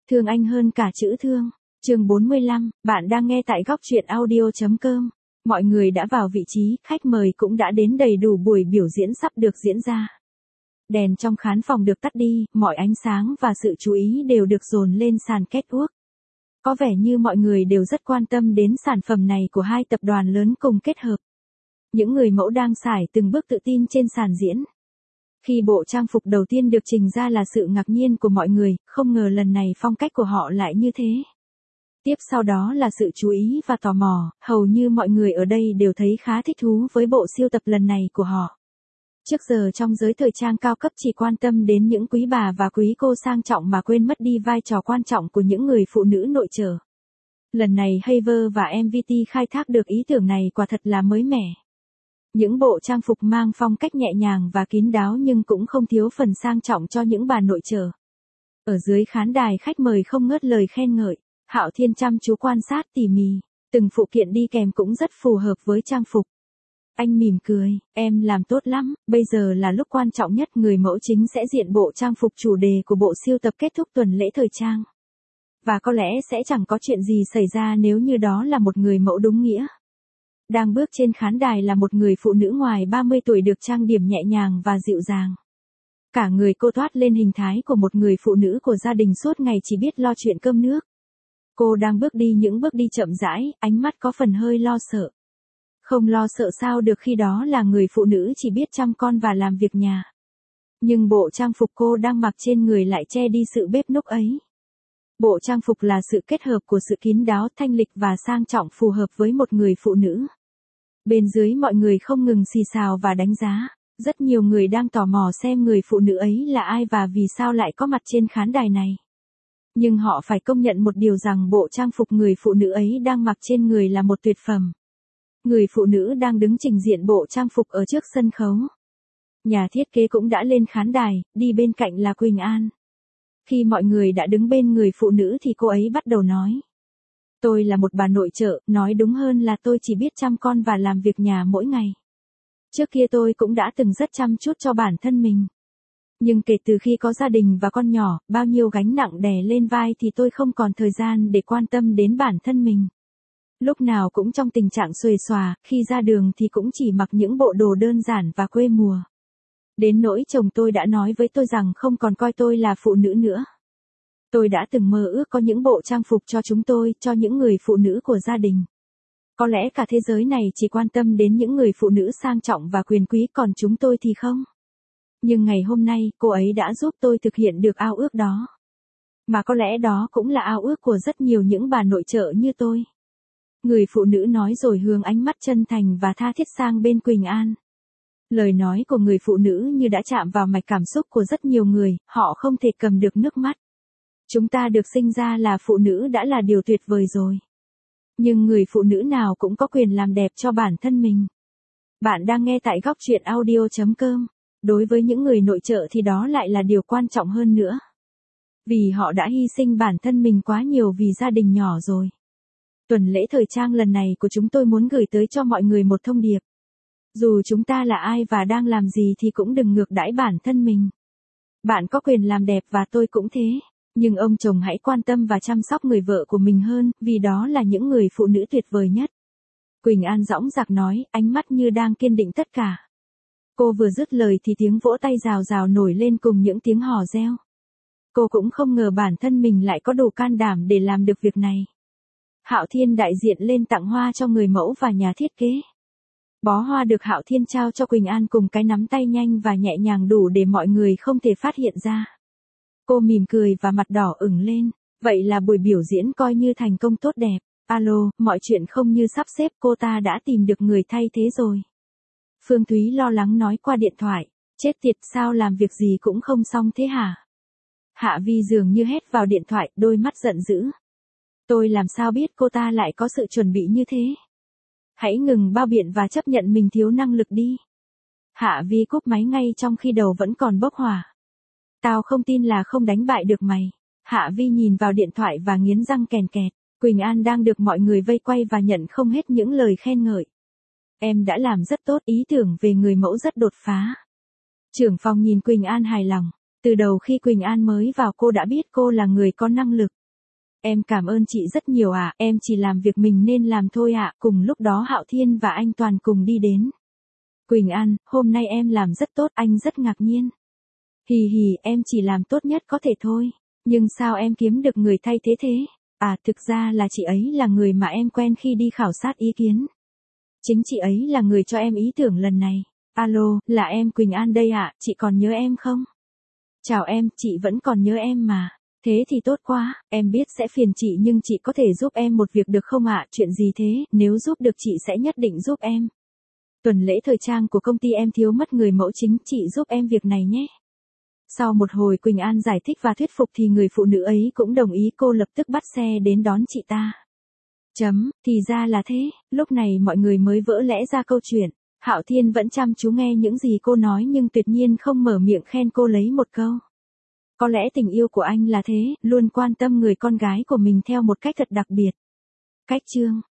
Thương anh hơn cả chữ thương. Chương 45, bạn đang nghe tại góc truyện audio.com. Mọi người đã vào vị trí, khách mời cũng đã đến đầy đủ, buổi biểu diễn sắp được diễn ra. Đèn trong khán phòng được tắt đi, mọi ánh sáng và sự chú ý đều được dồn lên sàn catwalk. Có vẻ như mọi người đều rất quan tâm đến sản phẩm này của hai tập đoàn lớn cùng kết hợp. Những người mẫu đang sải từng bước tự tin trên sàn diễn. Khi bộ trang phục đầu tiên được trình ra là sự ngạc nhiên của mọi người, không ngờ lần này phong cách của họ lại như thế. Tiếp sau đó là sự chú ý và tò mò, hầu như mọi người ở đây đều thấy khá thích thú với bộ siêu tập lần này của họ. Trước giờ trong giới thời trang cao cấp chỉ quan tâm đến những quý bà và quý cô sang trọng mà quên mất đi vai trò quan trọng của những người phụ nữ nội trợ. Lần này Haver và MVT khai thác được ý tưởng này quả thật là mới mẻ. Những bộ trang phục mang phong cách nhẹ nhàng và kín đáo nhưng cũng không thiếu phần sang trọng cho những bà nội trợ. Ở dưới khán đài khách mời không ngớt lời khen ngợi. Hạo Thiên chăm chú quan sát tỉ mỉ, từng phụ kiện đi kèm cũng rất phù hợp với trang phục. Anh mỉm cười, em làm tốt lắm, bây giờ là lúc quan trọng nhất, người mẫu chính sẽ diện bộ trang phục chủ đề của bộ siêu tập kết thúc tuần lễ thời trang. Và có lẽ sẽ chẳng có chuyện gì xảy ra nếu như đó là một người mẫu đúng nghĩa. Đang bước trên khán đài là một người phụ nữ ngoài 30 tuổi được trang điểm nhẹ nhàng và dịu dàng. Cả người cô toát lên hình thái của một người phụ nữ của gia đình suốt ngày chỉ biết lo chuyện cơm nước. Cô đang bước đi những bước đi chậm rãi, ánh mắt có phần hơi lo sợ. Không lo sợ sao được khi đó là người phụ nữ chỉ biết chăm con và làm việc nhà. Nhưng bộ trang phục cô đang mặc trên người lại che đi sự bếp núc ấy. Bộ trang phục là sự kết hợp của sự kín đáo, thanh lịch và sang trọng phù hợp với một người phụ nữ. Bên dưới mọi người không ngừng xì xào và đánh giá. Rất nhiều người đang tò mò xem người phụ nữ ấy là ai và vì sao lại có mặt trên khán đài này. Nhưng họ phải công nhận một điều rằng bộ trang phục người phụ nữ ấy đang mặc trên người là một tuyệt phẩm. Người phụ nữ đang đứng trình diện bộ trang phục ở trước sân khấu. Nhà thiết kế cũng đã lên khán đài, đi bên cạnh là Quỳnh An. Khi mọi người đã đứng bên người phụ nữ thì cô ấy bắt đầu nói. Tôi là một bà nội trợ, nói đúng hơn là tôi chỉ biết chăm con và làm việc nhà mỗi ngày. Trước kia tôi cũng đã từng rất chăm chút cho bản thân mình. Nhưng kể từ khi có gia đình và con nhỏ, bao nhiêu gánh nặng đè lên vai thì tôi không còn thời gian để quan tâm đến bản thân mình. Lúc nào cũng trong tình trạng xuề xòa, khi ra đường thì cũng chỉ mặc những bộ đồ đơn giản và quê mùa. Đến nỗi chồng tôi đã nói với tôi rằng không còn coi tôi là phụ nữ nữa. Tôi đã từng mơ ước có những bộ trang phục cho chúng tôi, cho những người phụ nữ của gia đình. Có lẽ cả thế giới này chỉ quan tâm đến những người phụ nữ sang trọng và quyền quý, còn chúng tôi thì không. Nhưng ngày hôm nay, cô ấy đã giúp tôi thực hiện được ao ước đó. Mà có lẽ đó cũng là ao ước của rất nhiều những bà nội trợ như tôi. Người phụ nữ nói rồi hướng ánh mắt chân thành và tha thiết sang bên Quỳnh An. Lời nói của người phụ nữ như đã chạm vào mạch cảm xúc của rất nhiều người, họ không thể cầm được nước mắt. Chúng ta được sinh ra là phụ nữ đã là điều tuyệt vời rồi. Nhưng người phụ nữ nào cũng có quyền làm đẹp cho bản thân mình. Bạn đang nghe tại góc truyện audio.com. Đối với những người nội trợ thì đó lại là điều quan trọng hơn nữa. Vì họ đã hy sinh bản thân mình quá nhiều vì gia đình nhỏ rồi. Tuần lễ thời trang lần này của chúng tôi muốn gửi tới cho mọi người một thông điệp. Dù chúng ta là ai và đang làm gì thì cũng đừng ngược đãi bản thân mình. Bạn có quyền làm đẹp và tôi cũng thế. Nhưng ông chồng hãy quan tâm và chăm sóc người vợ của mình hơn, vì đó là những người phụ nữ tuyệt vời nhất. Quỳnh An dõng dạc nói, ánh mắt như đang kiên định tất cả. Cô vừa dứt lời thì tiếng vỗ tay rào rào nổi lên cùng những tiếng hò reo. Cô cũng không ngờ bản thân mình lại có đủ can đảm để làm được việc này. Hạo Thiên đại diện lên tặng hoa cho người mẫu và nhà thiết kế. Bó hoa được Hạo Thiên trao cho Quỳnh An cùng cái nắm tay nhanh và nhẹ nhàng đủ để mọi người không thể phát hiện ra. Cô mỉm cười và mặt đỏ ửng lên. Vậy là buổi biểu diễn coi như thành công tốt đẹp. Alo, mọi chuyện không như sắp xếp, cô ta đã tìm được người thay thế rồi. Phương Thúy lo lắng nói qua điện thoại. Chết tiệt, sao làm việc gì cũng không xong thế hả? Hạ Vi dường như hét vào điện thoại, đôi mắt giận dữ. Tôi làm sao biết cô ta lại có sự chuẩn bị như thế? Hãy ngừng bao biện và chấp nhận mình thiếu năng lực đi. Hạ Vi cúp máy ngay trong khi đầu vẫn còn bốc hỏa. Tao không tin là không đánh bại được mày. Hạ Vi nhìn vào điện thoại và nghiến răng kèn kẹt. Quỳnh An đang được mọi người vây quay và nhận không hết những lời khen ngợi. Em đã làm rất tốt, ý tưởng về người mẫu rất đột phá. Trưởng phòng nhìn Quỳnh An hài lòng. Từ đầu khi Quỳnh An mới vào cô đã biết cô là người có năng lực. Em cảm ơn chị rất nhiều ạ, em chỉ làm việc mình nên làm thôi ạ. Cùng lúc đó Hạo Thiên và anh Toàn cùng đi đến. Quỳnh An, hôm nay em làm rất tốt, anh rất ngạc nhiên. Hì hì, em chỉ làm tốt nhất có thể thôi. Nhưng sao em kiếm được người thay thế thế? À, thực ra là chị ấy là người mà em quen khi đi khảo sát ý kiến. Chính chị ấy là người cho em ý tưởng lần này. Alo, là em Quỳnh An đây ạ, chị còn nhớ em không? Chào em, chị vẫn còn nhớ em mà. Thế thì tốt quá, em biết sẽ phiền chị nhưng chị có thể giúp em một việc được không ạ? Chuyện gì thế, nếu giúp được chị sẽ nhất định giúp em. Tuần lễ thời trang của công ty em thiếu mất người mẫu chính, chị giúp em việc này nhé. Sau một hồi Quỳnh An giải thích và thuyết phục thì người phụ nữ ấy cũng đồng ý, cô lập tức bắt xe đến đón chị ta. Thì ra là thế, lúc này mọi người mới vỡ lẽ ra câu chuyện. Hạo Thiên vẫn chăm chú nghe những gì cô nói nhưng tuyệt nhiên không mở miệng khen cô lấy một câu. Có lẽ tình yêu của anh là thế, luôn quan tâm người con gái của mình theo một cách thật đặc biệt. Cách chương